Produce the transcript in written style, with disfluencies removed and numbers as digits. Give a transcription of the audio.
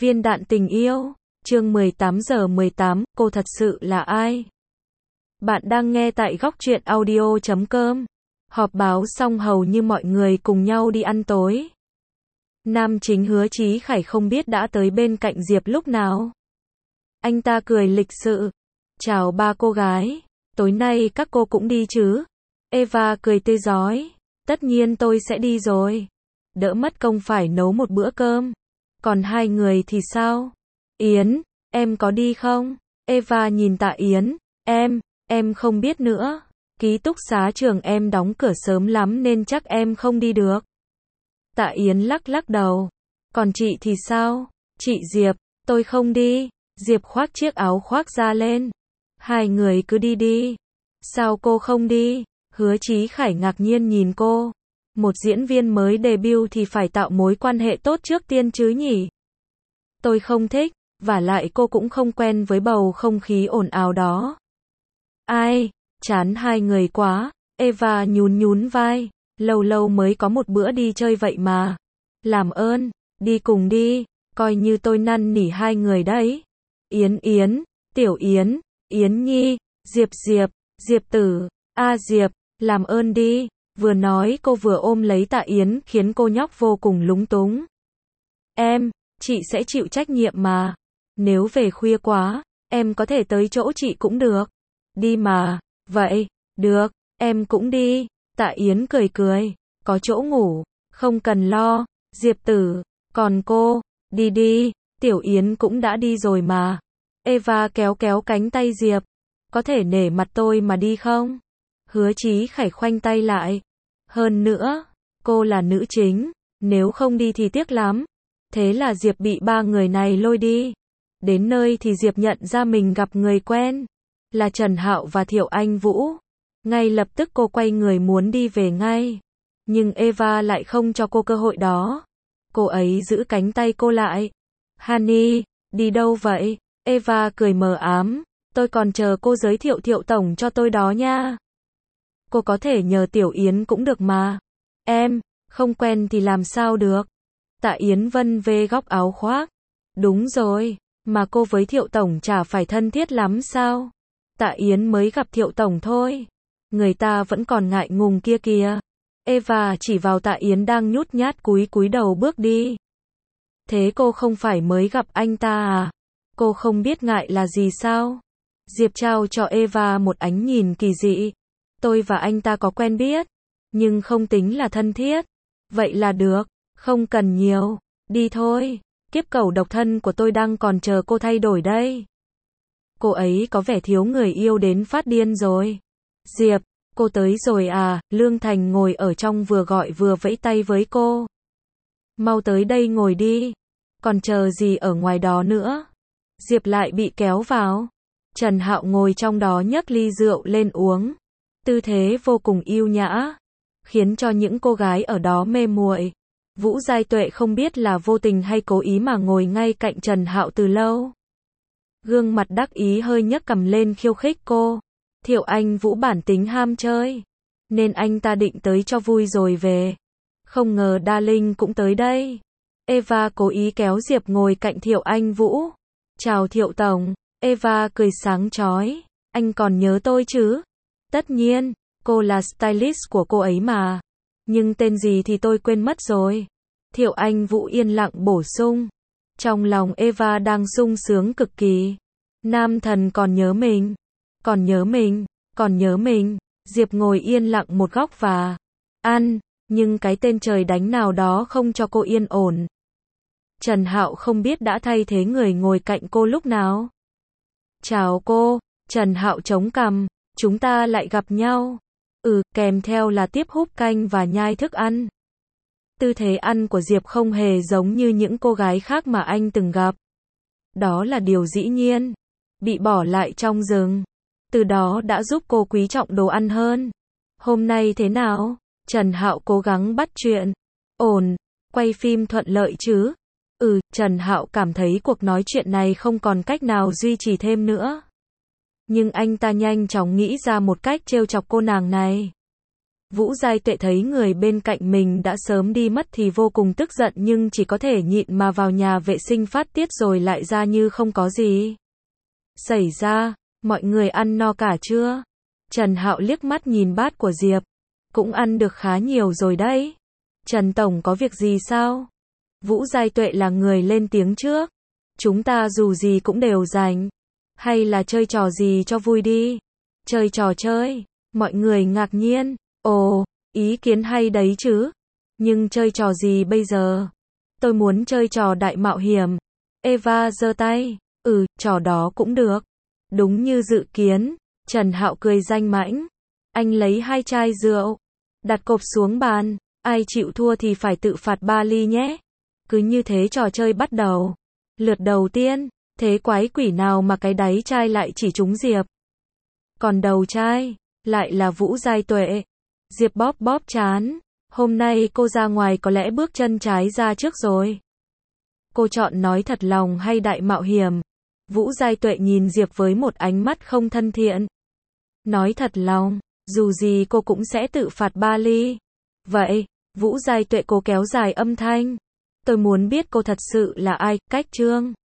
Viên đạn tình yêu, chương 18:18, cô thật sự là ai? Bạn đang nghe tại góc truyện audio.com. Họp báo xong hầu như mọi người cùng nhau đi ăn tối. Nam chính Hứa Chí Khải không biết đã tới bên cạnh Diệp lúc nào. Anh ta cười lịch sự. Chào ba cô gái, tối nay các cô cũng đi chứ? Eva cười tươi rói. Tất nhiên tôi sẽ đi rồi. Đỡ mất công phải nấu một bữa cơm. Còn hai người thì sao? Yến, em có đi không? Eva nhìn Tạ Yến. Em không biết nữa. Ký túc xá trường em đóng cửa sớm lắm nên chắc em không đi được. Tạ Yến lắc đầu. Còn chị thì sao? Chị Diệp, tôi không đi. Diệp khoác chiếc áo khoác ra lên. Hai người cứ đi đi. Sao cô không đi? Hứa Chí Khải ngạc nhiên nhìn cô. Một diễn viên mới debut thì phải tạo mối quan hệ tốt trước tiên chứ nhỉ? Tôi không thích, vả lại cô cũng không quen với bầu không khí ồn ào đó. Ai, chán hai người quá. Eva nhún vai. Lâu mới có một bữa đi chơi vậy mà. Làm ơn, đi cùng đi, coi như tôi năn nỉ hai người đấy. Yến, Tiểu Yến, Yến Nhi, Diệp Tử, Diệp, làm ơn đi. Vừa nói cô vừa ôm lấy Tạ Yến khiến cô nhóc vô cùng lúng túng. Chị sẽ chịu trách nhiệm mà. Nếu về khuya quá, em có thể tới chỗ chị cũng được. Đi mà, vậy, được, em cũng đi. Tạ Yến cười, có chỗ ngủ, không cần lo. Diệp Tử, còn cô, đi, Tiểu Yến cũng đã đi rồi mà. Eva kéo cánh tay Diệp, có thể nể mặt tôi mà đi không? Hứa Chí Khải khoanh tay lại. Hơn nữa, cô là nữ chính, nếu không đi thì tiếc lắm. Thế là Diệp bị ba người này lôi đi. Đến nơi thì Diệp nhận ra mình gặp người quen, là Trần Hạo và Thiệu Anh Vũ. Ngay lập tức cô quay người muốn đi về ngay. Nhưng Eva lại không cho cô cơ hội đó. Cô ấy giữ cánh tay cô lại. Honey, đi đâu vậy? Eva cười mờ ám. Tôi còn chờ cô giới thiệu Thiệu Tổng cho tôi đó nha. Cô có thể nhờ Tiểu Yến cũng được mà. Em, không quen thì làm sao được? Tạ Yến vân vê góc áo khoác. Đúng rồi, mà cô với Thiệu Tổng chả phải thân thiết lắm sao? Tạ Yến mới gặp Thiệu Tổng thôi. Người ta vẫn còn ngại ngùng kia kìa. Eva chỉ vào Tạ Yến đang nhút nhát cúi đầu bước đi. Thế cô không phải mới gặp anh ta à? Cô không biết ngại là gì sao? Diệp trao cho Eva một ánh nhìn kỳ dị. Tôi và anh ta có quen biết, nhưng không tính là thân thiết. Vậy là được, không cần nhiều, đi thôi. Kiếp cẩu độc thân của tôi đang còn chờ cô thay đổi đây. Cô ấy có vẻ thiếu người yêu đến phát điên rồi. Diệp, cô tới rồi à? Lương Thành ngồi ở trong vừa gọi vừa vẫy tay với cô. Mau tới đây ngồi đi. Còn chờ gì ở ngoài đó nữa? Diệp lại bị kéo vào. Trần Hạo ngồi trong đó nhấc ly rượu lên uống. Tư thế vô cùng yêu nhã, khiến cho những cô gái ở đó mê muội. Vũ Giai Tuệ không biết là vô tình hay cố ý mà ngồi ngay cạnh Trần Hạo từ lâu. Gương mặt đắc ý hơi nhấc cằm lên khiêu khích cô. Thiệu Anh Vũ bản tính ham chơi, nên anh ta định tới cho vui rồi về. Không ngờ Darling cũng tới đây. Eva cố ý kéo Diệp ngồi cạnh Thiệu Anh Vũ. Chào Thiệu Tổng. Eva cười sáng chói. Anh còn nhớ tôi chứ? Tất nhiên, cô là stylist của cô ấy mà. Nhưng tên gì thì tôi quên mất rồi. Thiệu Anh Vũ yên lặng bổ sung. Trong lòng Eva đang sung sướng cực kỳ. Nam thần còn nhớ mình. Diệp ngồi yên lặng một góc và ăn, nhưng cái tên trời đánh nào đó không cho cô yên ổn. Trần Hạo không biết đã thay thế người ngồi cạnh cô lúc nào. Chào cô. Trần Hạo chống cằm. Chúng ta lại gặp nhau. Kèm theo là tiếp húp canh và nhai thức ăn. Tư thế ăn của Diệp không hề giống như những cô gái khác mà anh từng gặp. Đó là điều dĩ nhiên. Bị bỏ lại trong rừng. Từ đó đã giúp cô quý trọng đồ ăn hơn. Hôm nay thế nào? Trần Hạo cố gắng bắt chuyện. Ổn, quay phim thuận lợi chứ? Trần Hạo cảm thấy cuộc nói chuyện này không còn cách nào duy trì thêm nữa. Nhưng anh ta nhanh chóng nghĩ ra một cách trêu chọc cô nàng này. Vũ Giai Tuệ thấy người bên cạnh mình đã sớm đi mất thì vô cùng tức giận nhưng chỉ có thể nhịn mà vào nhà vệ sinh phát tiết rồi lại ra như không có gì xảy ra. Mọi người ăn no cả chưa? Trần Hạo liếc mắt nhìn bát của Diệp. Cũng ăn được khá nhiều rồi đấy. Trần Tổng có việc gì sao? Vũ Giai Tuệ là người lên tiếng trước. Chúng ta dù gì cũng đều rảnh. Hay là chơi trò gì cho vui đi? Chơi trò chơi. Mọi người ngạc nhiên. Ồ, ý kiến hay đấy chứ. Nhưng chơi trò gì bây giờ? Tôi muốn chơi trò đại mạo hiểm. Eva giơ tay. Trò đó cũng được. Đúng như dự kiến. Trần Hạo cười danh mãnh. Anh lấy 2 chai rượu. Đặt cộp xuống bàn. Ai chịu thua thì phải tự phạt 3 ly nhé. Cứ như thế trò chơi bắt đầu. Lượt đầu tiên. Thế quái quỷ nào mà cái đáy chai lại chỉ trúng Diệp. Còn đầu chai. Lại là Vũ Giai Tuệ. Diệp bóp bóp trán. Hôm nay cô ra ngoài có lẽ bước chân trái ra trước rồi. Cô chọn nói thật lòng hay đại mạo hiểm? Vũ Giai Tuệ nhìn Diệp với một ánh mắt không thân thiện. Nói thật lòng, dù gì cô cũng sẽ tự phạt 3 ly. Vậy, Vũ Giai Tuệ cố kéo dài âm thanh. Tôi muốn biết cô thật sự là ai, Cách Trương.